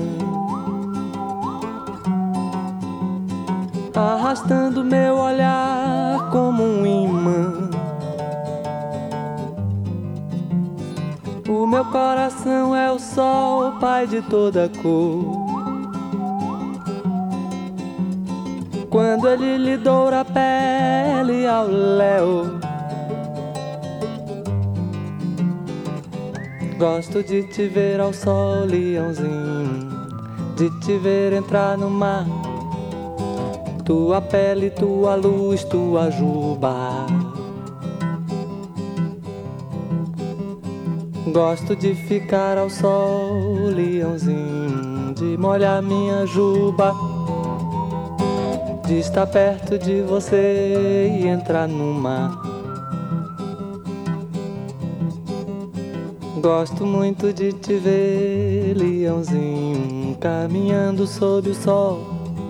arrastando meu olhar como um imã. O meu coração é o sol, pai de toda cor. quando ele lhe doura a pele ao léu. Gosto de te ver ao sol, leãozinho, de te ver entrar no mar. Tua pele, tua luz, tua juba. Gosto de ficar ao sol, leãozinho, de molhar minha juba, de estar perto de você e entrar no mar. Gosto muito de te ver, leãozinho, caminhando sob o sol.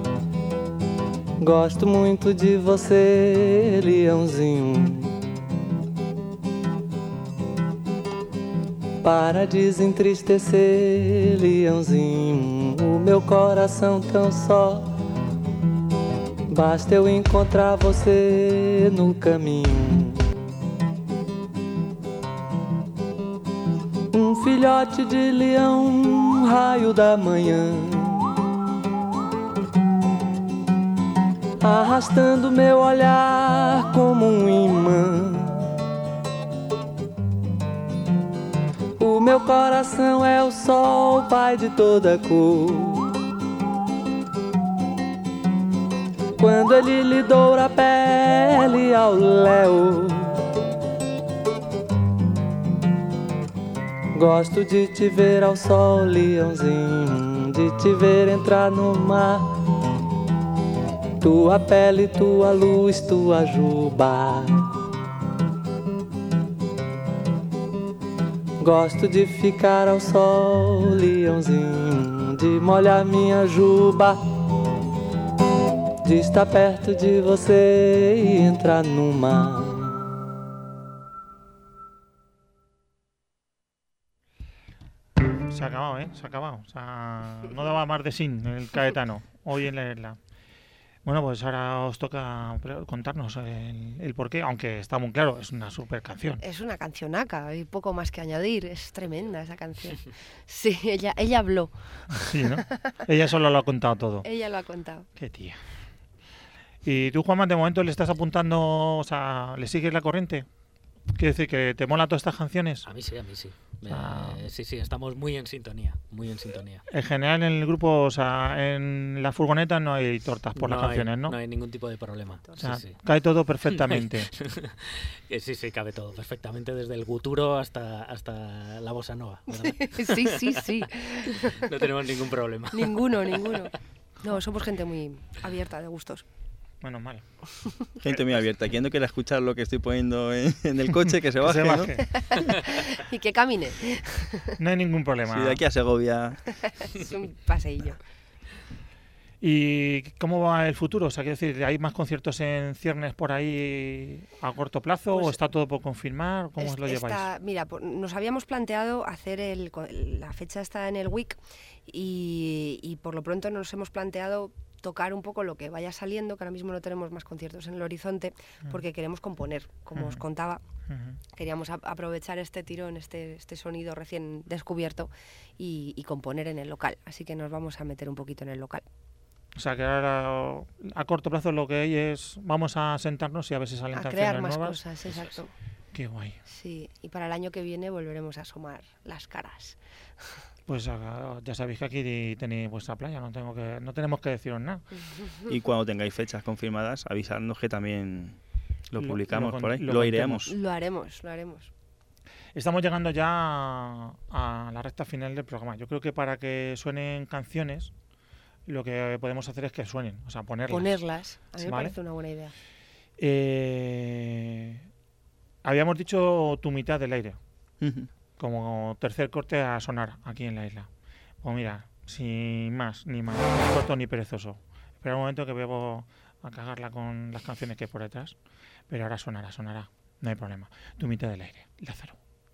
Gosto muito de você, leãozinho. Para desentristecer, leãozinho, o meu coração tão só. Basta eu encontrar você no caminho. Um filhote de leão, um raio da manhã, arrastando meu olhar como um imã. O meu coração é o sol, pai de toda cor. Quando ele lhe doura a pele ao léu. Gosto de te ver ao sol, leãozinho, de te ver entrar no mar. Tua pele, tua luz, tua juba. Gosto de ficar ao sol, leãozinho, de molhar minha juba, de estar perto de você e entrar no mar. Se ha acabado, ¿eh? Se ha acabado. O sea, no daba más de sin el Caetano hoy en la isla. Bueno, pues ahora os toca contarnos el porqué, aunque está muy claro, es una super canción. Es una cancionaca, hay poco más que añadir, es tremenda esa canción. Sí, ella habló. Sí, ¿no? Ella solo lo ha contado todo. Ella lo ha contado. Qué tía. ¿Y tú, Juanma, de momento le estás apuntando, o sea, le sigues la corriente? Quiere decir que te mola todas estas canciones. A mí sí, a mí sí. Sí, estamos muy en sintonía, muy en sintonía. En general en el grupo, o sea, en la furgoneta no hay tortas por las canciones, ¿no? No hay ningún tipo de problema. O sea, sí. cae todo perfectamente. Sí, cabe todo perfectamente, desde el guturo hasta la bossa nova, ¿verdad? Sí. No tenemos ningún problema. Ninguno. No, somos gente muy abierta de gustos. Menos mal. Gente muy abierta. Quien no quiera escuchar lo que estoy poniendo en el coche, que se baje, ¿no? Y que camine. No hay ningún problema. Sí, de aquí a Segovia. Es un paseillo. ¿Y cómo va el futuro? O sea, quiero decir, ¿hay más conciertos en ciernes por ahí a corto plazo pues, o está todo por confirmar? ¿Cómo os lo lleváis? Mira, nos habíamos planteado hacer la fecha está en el WIC y por lo pronto nos hemos planteado tocar un poco lo que vaya saliendo, que ahora mismo no tenemos más conciertos en el horizonte, porque queremos componer, como os contaba. Queríamos aprovechar este tirón, este sonido recién descubierto y componer en el local. Así que nos vamos a meter un poquito en el local. O sea, que ahora a corto plazo lo que hay es vamos a sentarnos y a ver si salen canciones crear más nuevas. cosas, exacto. Qué guay. Sí, y para el año que viene volveremos a asomar las caras. Pues ya sabéis que aquí tenéis vuestra playa, no tenemos que deciros nada. Y cuando tengáis fechas confirmadas, avisadnos que también lo publicamos por ahí. Lo iremos. Lo haremos. Estamos llegando ya a la recta final del programa. Yo creo que para que suenen canciones, lo que podemos hacer es que suenen, o sea, ponerlas. A mí me parece una buena idea. Habíamos dicho Tu mitad del aire. Como tercer corte a sonar aquí en la isla. Pues mira, sin más, ni más, ni corto ni perezoso. Espera un momento que voy a cagarla con las canciones que hay por detrás. Pero ahora sonará. No hay problema. Tu mitad del aire, Lázaro.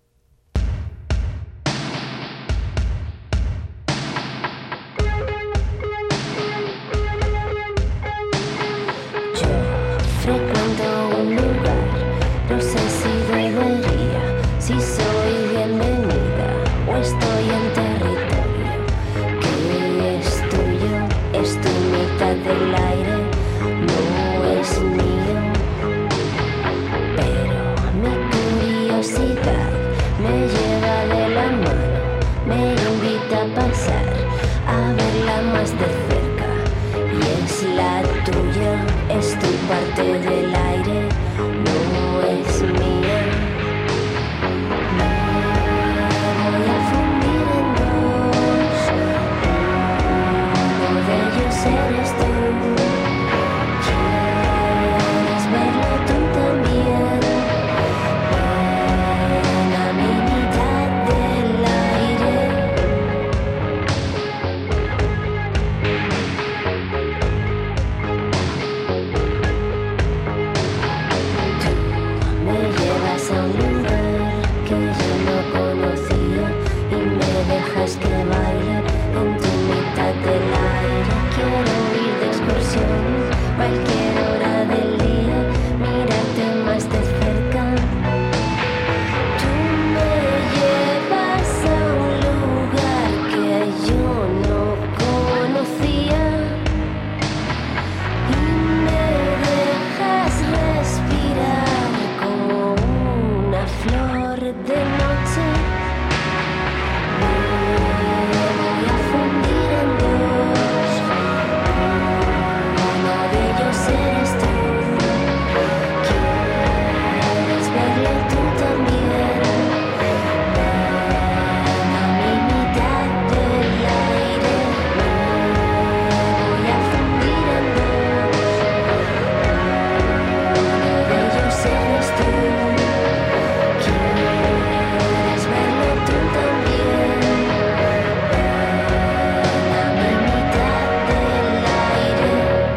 Frecuento un lugar, no sé si debería, si soy bienvenida o estoy en territorio que es tuyo, es tu mitad del aire, parte del aire no es mía. Me voy a fundir en dos. Uno de ellos eres tú. ¿Quieres verlo tú también? Ven a mi mitad del aire. Me llevas a un lugar que yo no conocía y me dejas que baile en tu mitad del aire. Quiero ir de excursión cualquier hora del día, mirarte más de cerca. Tú me llevas a un lugar que yo no conocía y me dejas respirar como una flor de noche. Me voy a fundir en dos. Uno de ellos eres tú. ¿Quieres verlo tú también? Ven a mi mitad del aire. Me voy a fundir en dos. Uno de ellos eres tú. ¿Quieres verlo tú también? Ven a mi mitad del aire.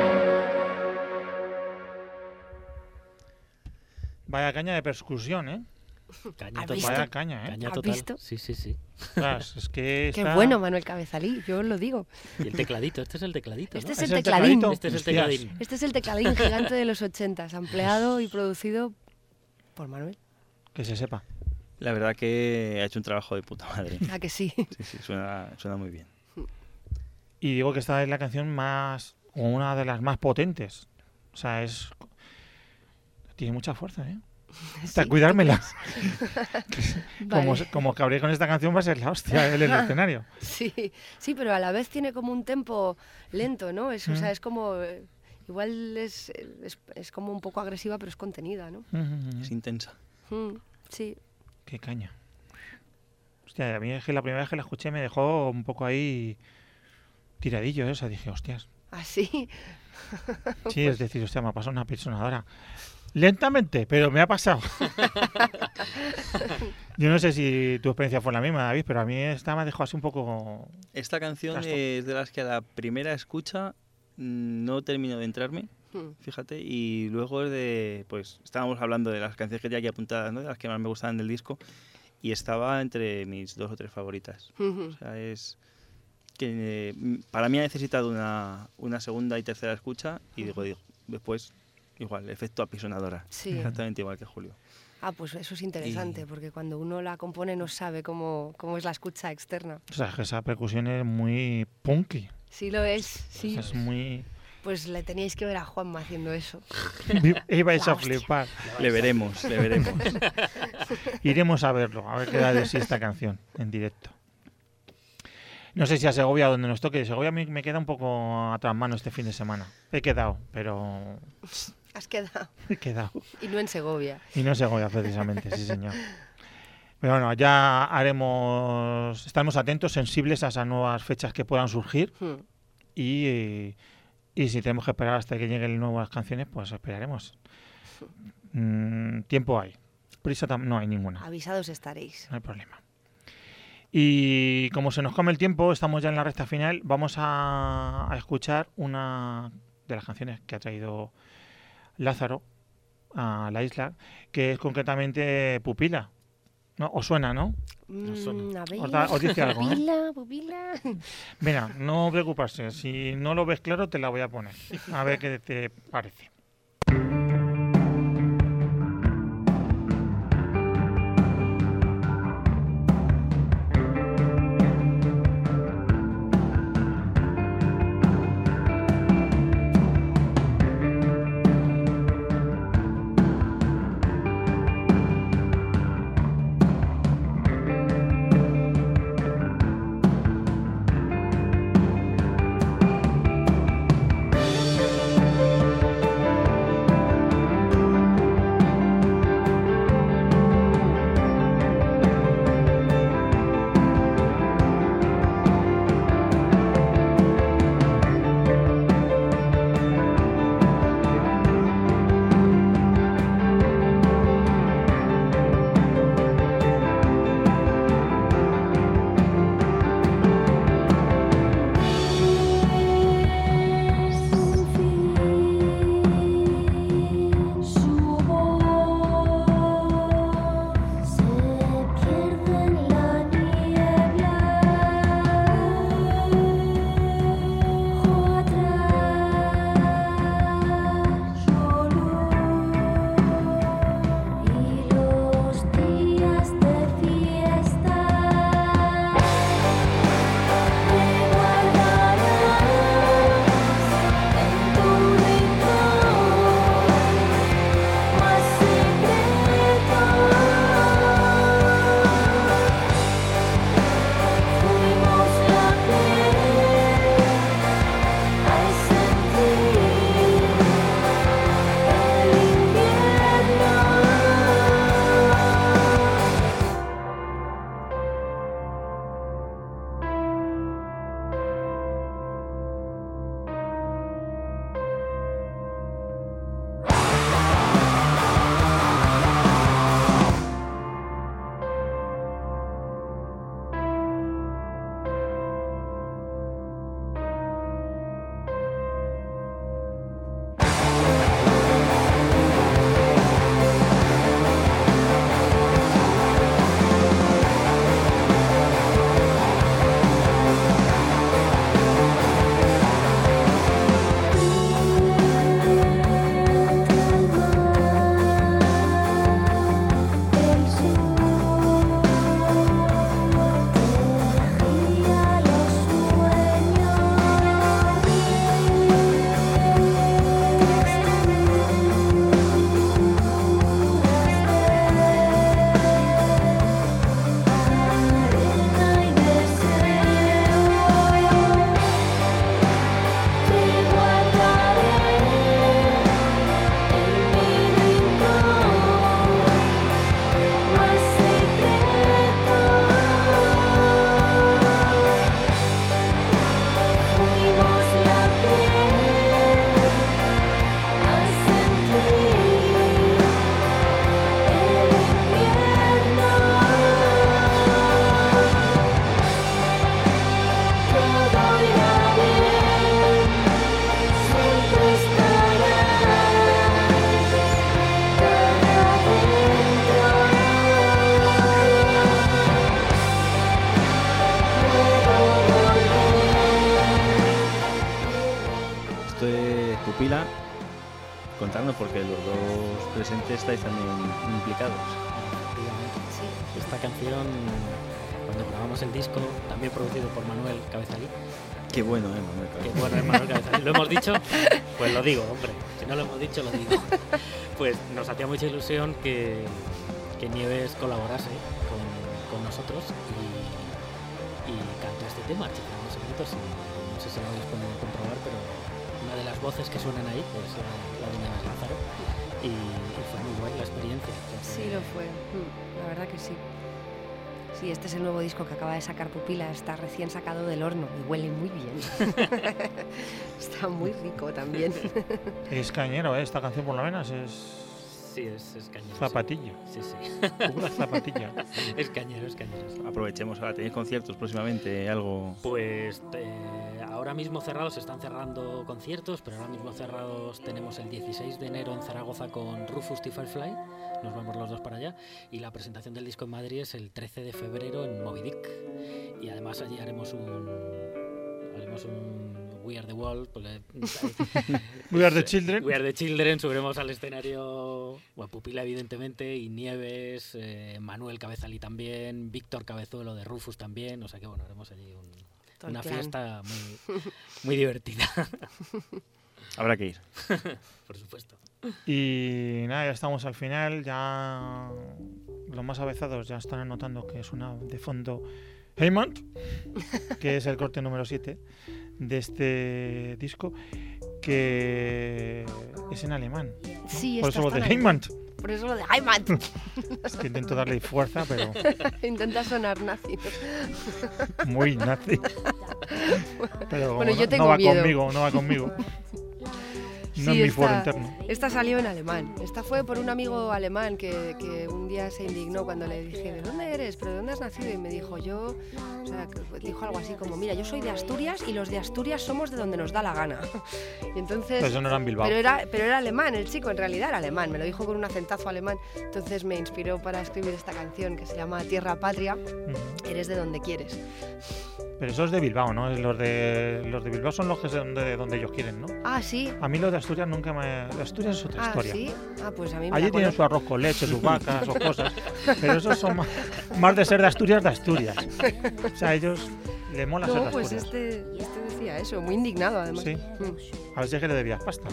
Vaya caña de percusión, ¿eh? Caña ¿Has total. visto? Vaya caña, ¿eh? Caña ¿Has total. visto? Sí, sí, sí. Ostras, es que Qué está- bueno, Manuel Cabezalí, yo os lo digo. Y el tecladito, este es el tecladito, Este ¿no? es ¿Es el el tecladín. tecladito? Este es el Hostias. tecladín. Este es el tecladín gigante de los 80, ampliado y producido por Manuel. Que se sepa. La verdad que ha hecho un trabajo de puta madre. ¿A que sí? Sí, sí, suena muy bien. Y digo que esta es la canción más, o una de las más potentes. O sea, es... Tiene mucha fuerza, ¿eh? Hasta Sí, cuidármela. Vale. Como cabré con esta canción va a ser la hostia en el escenario. Sí, sí, pero a la vez tiene como un tempo lento, ¿no? Es, o sea, es como... igual es como un poco agresiva, pero es contenida, ¿no? Es intensa. Sí. Qué caña. Hostia, a mí es que la primera vez que la escuché me dejó un poco ahí tiradillo, ¿eh? O sea, dije, hostias. Así. Sí, es decir, hostia, me ha pasado una persona. Lentamente, pero me ha pasado. Yo no sé si tu experiencia fue la misma, David, pero a mí esta me dejó así un poco... Esta canción Gasto. es de las que a la primera escucha no terminó de entrarme, fíjate, y luego es de, pues estábamos hablando de las canciones que tenía aquí apuntadas, ¿no? De las que más me gustaban del disco, y estaba entre mis 2 o 3 favoritas. O sea, es que para mí ha necesitado una segunda y tercera escucha, y digo, después, igual, efecto apisonadora. Sí. Exactamente igual que Julio. Ah, pues eso es interesante, Y- porque cuando uno la compone no sabe cómo es la escucha externa. O sea, que esa percusión es muy punky. Sí lo es, sí. Es muy... Pues le teníais que ver a Juanma haciendo eso. Ibais La a hostia. flipar. Le veremos, le veremos. Iremos a verlo, a ver qué da de sí esta canción en directo. No sé si a Segovia, donde nos toque. Segovia me queda un poco atrás mano este fin de semana. He quedado, pero Has quedado. he quedado. Y no en Segovia. Y no en Segovia, precisamente, sí, señor. Pero bueno, ya estaremos atentos, sensibles a esas nuevas fechas que puedan surgir. Y si tenemos que esperar hasta que lleguen nuevas canciones, pues esperaremos. Tiempo hay. Prisa no hay ninguna. Avisados estaréis. No hay problema. Y como se nos come el tiempo, estamos ya en la recta final, vamos a escuchar una de las canciones que ha traído Lázaro a la isla, que es concretamente Pupila. ¿No? ¿Os suena, no? suena. A ver. Os dice algo, ¿no? Pupila, pupila. Venga, no preocuparse, si no lo ves claro te la voy a poner. A ver qué te parece. contarnos, porque los dos presentes estáis también implicados. Efectivamente. Sí. Esta canción, cuando grabamos el disco, también producido por Manuel Cabezalí. Qué bueno, Manuel. Que bueno, es Manuel Cabezalí. ¿Lo hemos dicho? Pues lo digo, hombre. Si no lo hemos dicho, lo digo. Pues nos hacía mucha ilusión que Nieves colaborase con nosotros y cantó este tema, Chiflando los secretos, y no sé si lo habéis podido comprobar, pero una de las voces que suenan ahí es la de Nieves Lázaro, y fue muy buena la experiencia. Sí, lo fue. La verdad que sí. Sí, este es el nuevo disco que acaba de sacar Pupila, está recién sacado del horno y huele muy bien. Está muy rico también. Es cañero, esta canción por lo menos es Sí, es cañero. zapatilla. Sí, sí. Pura zapatilla. Es cañero, es cañero. Sí. Aprovechemos, ahora tenéis conciertos próximamente, algo... Pues ahora mismo cerrados, se están cerrando conciertos, pero ahora mismo cerrados tenemos el 16 de enero en Zaragoza con Rufus T. Firefly, nos vamos los dos para allá, y la presentación del disco en Madrid es el 13 de febrero en Moby Dick, y además allí haremos un We Are The World, We Are The Children. We Are The Children, subiremos al escenario, bueno, Pupila evidentemente, y Nieves, Manuel Cabezalí también, Víctor Cabezuelo de Rufus también, o sea que bueno, haremos allí una fiesta muy divertida. Habrá que ir. Por supuesto. Y nada, ya estamos al final, ya los más avezados ya están notando que suena de fondo Heymont, que es el corte número 7 de este disco, que es en alemán. Sí, Por eso lo de Heymont. Por eso lo de Heymont. Es que intento darle fuerza, pero Intenta sonar nazi. muy nazi. Pero Bueno, yo no tengo va miedo. conmigo, no va conmigo. No Sí, es mi foro interno. Esta salió en alemán. Esta fue por un amigo alemán que un día se indignó cuando le dije, ¿de dónde eres? ¿Pero de dónde has nacido? Y me dijo, o sea, dijo algo así como, mira, yo soy de Asturias y los de Asturias somos de donde nos da la gana. Y entonces... Pero eso no era en Bilbao. Pero era alemán, el chico en realidad era alemán, me lo dijo con un acentazo alemán. Entonces me inspiró para escribir esta canción que se llama Tierra Patria, eres de donde quieres. Pero eso es de Bilbao, ¿no? Los de Bilbao son los que son de donde ellos quieren, ¿no? Ah, sí. A mí los de Asturias nunca me... De Asturias es otra historia. Sí. Ah, pues a mí me Allí la tienen colo- su arroz con leche, sus vacas, sus cosas. Pero esos son más de ser de Asturias, de Asturias. O sea, a ellos les mola ser de No, pues Asturias. este decía eso, muy indignado además. Sí. A ver si es que le debías pasta.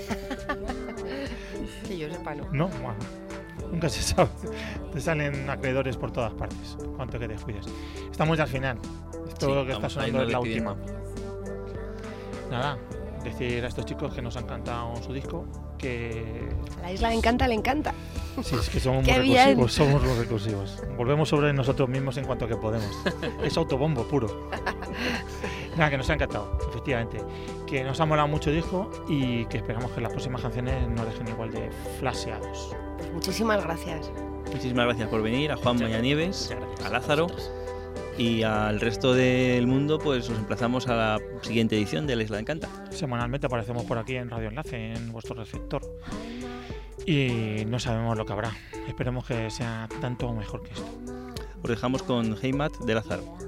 Que yo sepa, no. No, bueno, nunca se sabe. Te salen acreedores por todas partes, cuanto que te descuides. Estamos ya al final. Todo Sí, lo que está estamos ahí, sonando nos es la despidiendo. última. Nada, decir a estos chicos que nos ha encantado su disco, que A la isla le encanta. sí, es que somos ¡Qué muy bien! recursivos, somos muy recursivos. Volvemos sobre nosotros mismos en cuanto que podemos. Es autobombo puro. Nada, que nos ha encantado, efectivamente. Que nos ha molado mucho el disco y que esperamos que las próximas canciones nos dejen igual de flaseados. Pues muchísimas gracias. Muchísimas gracias por venir, a Juanma y a Nieves, Muchas gracias a Lázaro, vosotros. y al resto del mundo, pues os emplazamos a la siguiente edición de La Isla Encanta. Semanalmente aparecemos por aquí en Radio Enlace, en vuestro receptor. Y no sabemos lo que habrá. Esperemos que sea tanto o mejor que esto. Os dejamos con Heimat de Lázaro.